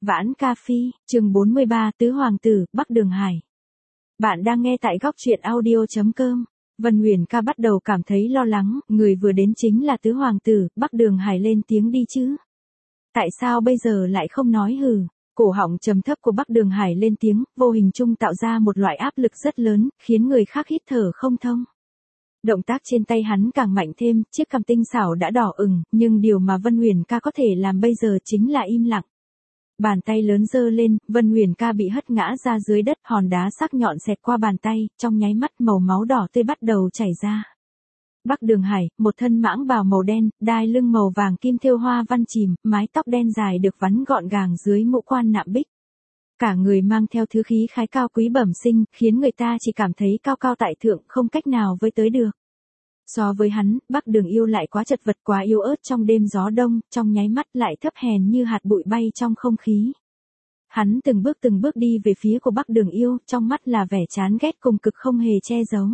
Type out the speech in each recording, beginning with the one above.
Vãn Ca Phi, chương 43, Tứ Hoàng tử, Bắc Đường Hải. Bạn đang nghe tại góc truyện audio.com. Vân Huyền Ca bắt đầu cảm thấy lo lắng, người vừa đến chính là Tứ Hoàng tử, Bắc Đường Hải lên tiếng đi chứ. Tại sao bây giờ lại không nói hừ? Cổ họng trầm thấp của Bắc Đường Hải lên tiếng, vô hình chung tạo ra một loại áp lực rất lớn, khiến người khác hít thở không thông. Động tác trên tay hắn càng mạnh thêm, chiếc cằm tinh xảo đã đỏ ửng, nhưng điều mà Vân Huyền Ca có thể làm bây giờ chính là im lặng. Bàn tay lớn giơ lên, Vân Huyền Ca bị hất ngã ra dưới đất, hòn đá sắc nhọn xẹt qua bàn tay, trong nháy mắt màu máu đỏ tươi bắt đầu chảy ra. Bắc Đường Hải, một thân mãng bào màu đen, đai lưng màu vàng kim thêu hoa văn chìm, mái tóc đen dài được vắn gọn gàng dưới mũ quan nạm bích. Cả người mang theo thứ khí khái cao quý bẩm sinh, khiến người ta chỉ cảm thấy cao cao tại thượng, không cách nào với tới được. So với hắn, Bắc Đường Yêu lại quá chật vật, quá yếu ớt trong đêm gió đông, trong nháy mắt lại thấp hèn như hạt bụi bay trong không khí. Hắn từng bước đi về phía của Bắc Đường Yêu, trong mắt là vẻ chán ghét cùng cực không hề che giấu.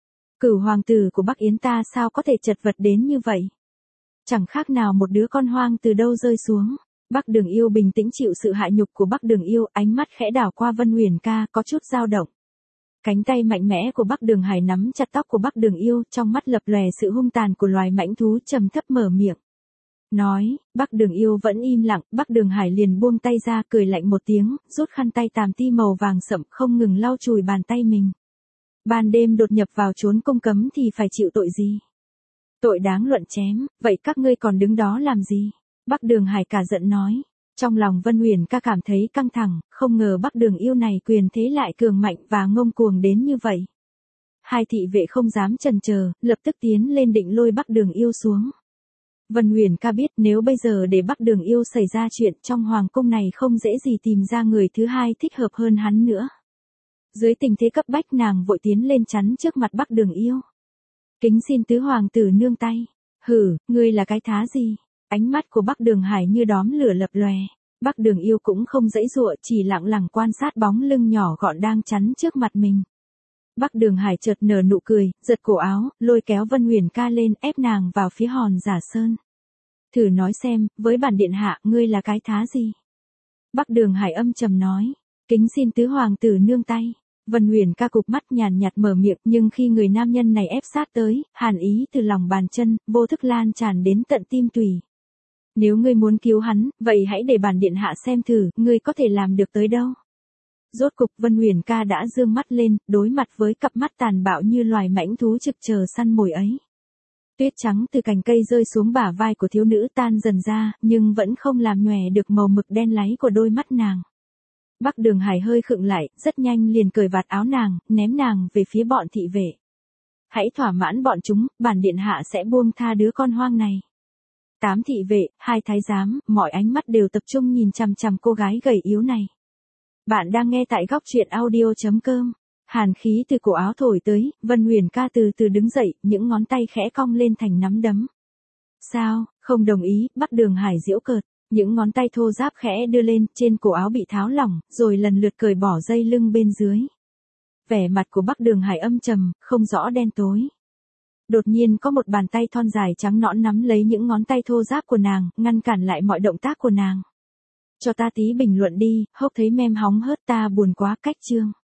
Cửu hoàng tử của Bắc Yến ta sao có thể chật vật đến như vậy? Chẳng khác nào một đứa con hoang từ đâu rơi xuống. Bắc Đường Yêu bình tĩnh chịu sự hạ nhục của Bắc Đường Yêu, ánh mắt khẽ đảo qua Vân Huyền Ca, có chút dao động. Cánh tay mạnh mẽ của Bắc Đường Hải nắm chặt tóc của Bắc Đường Yêu, trong mắt lập lòe sự hung tàn của loài mãnh thú, trầm thấp mở miệng. Nói, Bắc Đường Yêu vẫn im lặng, Bắc Đường Hải liền buông tay ra, cười lạnh một tiếng, rút khăn tay tàm ti màu vàng sậm không ngừng lau chùi bàn tay mình. Ban đêm đột nhập vào chốn cung cấm thì phải chịu tội gì? Tội đáng luận chém, vậy các ngươi còn đứng đó làm gì? Bắc Đường Hải cả giận nói. Trong lòng Vân Huyền Ca cảm thấy căng thẳng, không ngờ Bắc Đường Yêu này quyền thế lại cường mạnh và ngông cuồng đến như vậy. Hai thị vệ không dám chần chờ, lập tức tiến lên định lôi Bắc Đường Yêu xuống. Vân Huyền Ca biết nếu bây giờ để Bắc Đường Yêu xảy ra chuyện trong hoàng cung này không dễ gì tìm ra người thứ hai thích hợp hơn hắn nữa. Dưới tình thế cấp bách nàng vội tiến lên chắn trước mặt Bắc Đường Yêu. Kính xin tứ hoàng tử nương tay. Hử, ngươi là cái thá gì? Ánh mắt của Bắc Đường Hải như đóm lửa lập lòe. Bắc Đường Yêu cũng không giãy giụa, chỉ lặng lặng quan sát bóng lưng nhỏ gọn đang chắn trước mặt mình. Bắc Đường Hải chợt nở nụ cười, giật cổ áo, lôi kéo Vân Huyền Ca lên, ép nàng vào phía hòn giả sơn. Thử nói xem, với bản điện hạ, ngươi là cái thá gì? Bắc Đường Hải âm trầm nói, kính xin tứ hoàng tử nương tay. Vân Huyền Ca cụp mắt nhàn nhạt mở miệng, nhưng khi người nam nhân này ép sát tới, hàn ý từ lòng bàn chân, vô thức lan tràn đến tận tim tủy. Nếu ngươi muốn cứu hắn, vậy hãy để bản điện hạ xem thử, ngươi có thể làm được tới đâu. Rốt cục Vân Huyền Ca đã dương mắt lên, đối mặt với cặp mắt tàn bạo như loài mãnh thú trực chờ săn mồi ấy. Tuyết trắng từ cành cây rơi xuống bả vai của thiếu nữ tan dần ra, nhưng vẫn không làm nhòe được màu mực đen láy của đôi mắt nàng. Bắc Đường Hải hơi khựng lại, rất nhanh liền cởi vạt áo nàng, ném nàng về phía bọn thị vệ. Hãy thỏa mãn bọn chúng, bản điện hạ sẽ buông tha đứa con hoang này. 8 thị vệ, 2 thái giám, mọi ánh mắt đều tập trung nhìn chằm chằm cô gái gầy yếu này. Bạn đang nghe tại góc truyện audio.com. Hàn khí từ cổ áo thổi tới, Vân Huyền Ca từ từ đứng dậy, những ngón tay khẽ cong lên thành nắm đấm. Sao, không đồng ý? Bắc Đường Hải giễu cợt, những ngón tay thô ráp khẽ đưa lên, trên cổ áo bị tháo lỏng, rồi lần lượt cởi bỏ dây lưng bên dưới. Vẻ mặt của Bắc Đường Hải âm trầm, không rõ đen tối. Đột nhiên có một bàn tay thon dài trắng nõn nắm lấy những ngón tay thô ráp của nàng, ngăn cản lại mọi động tác của nàng. Cho ta tí bình luận đi, hốc thấy mem hóng hớt ta buồn quá, cách chương.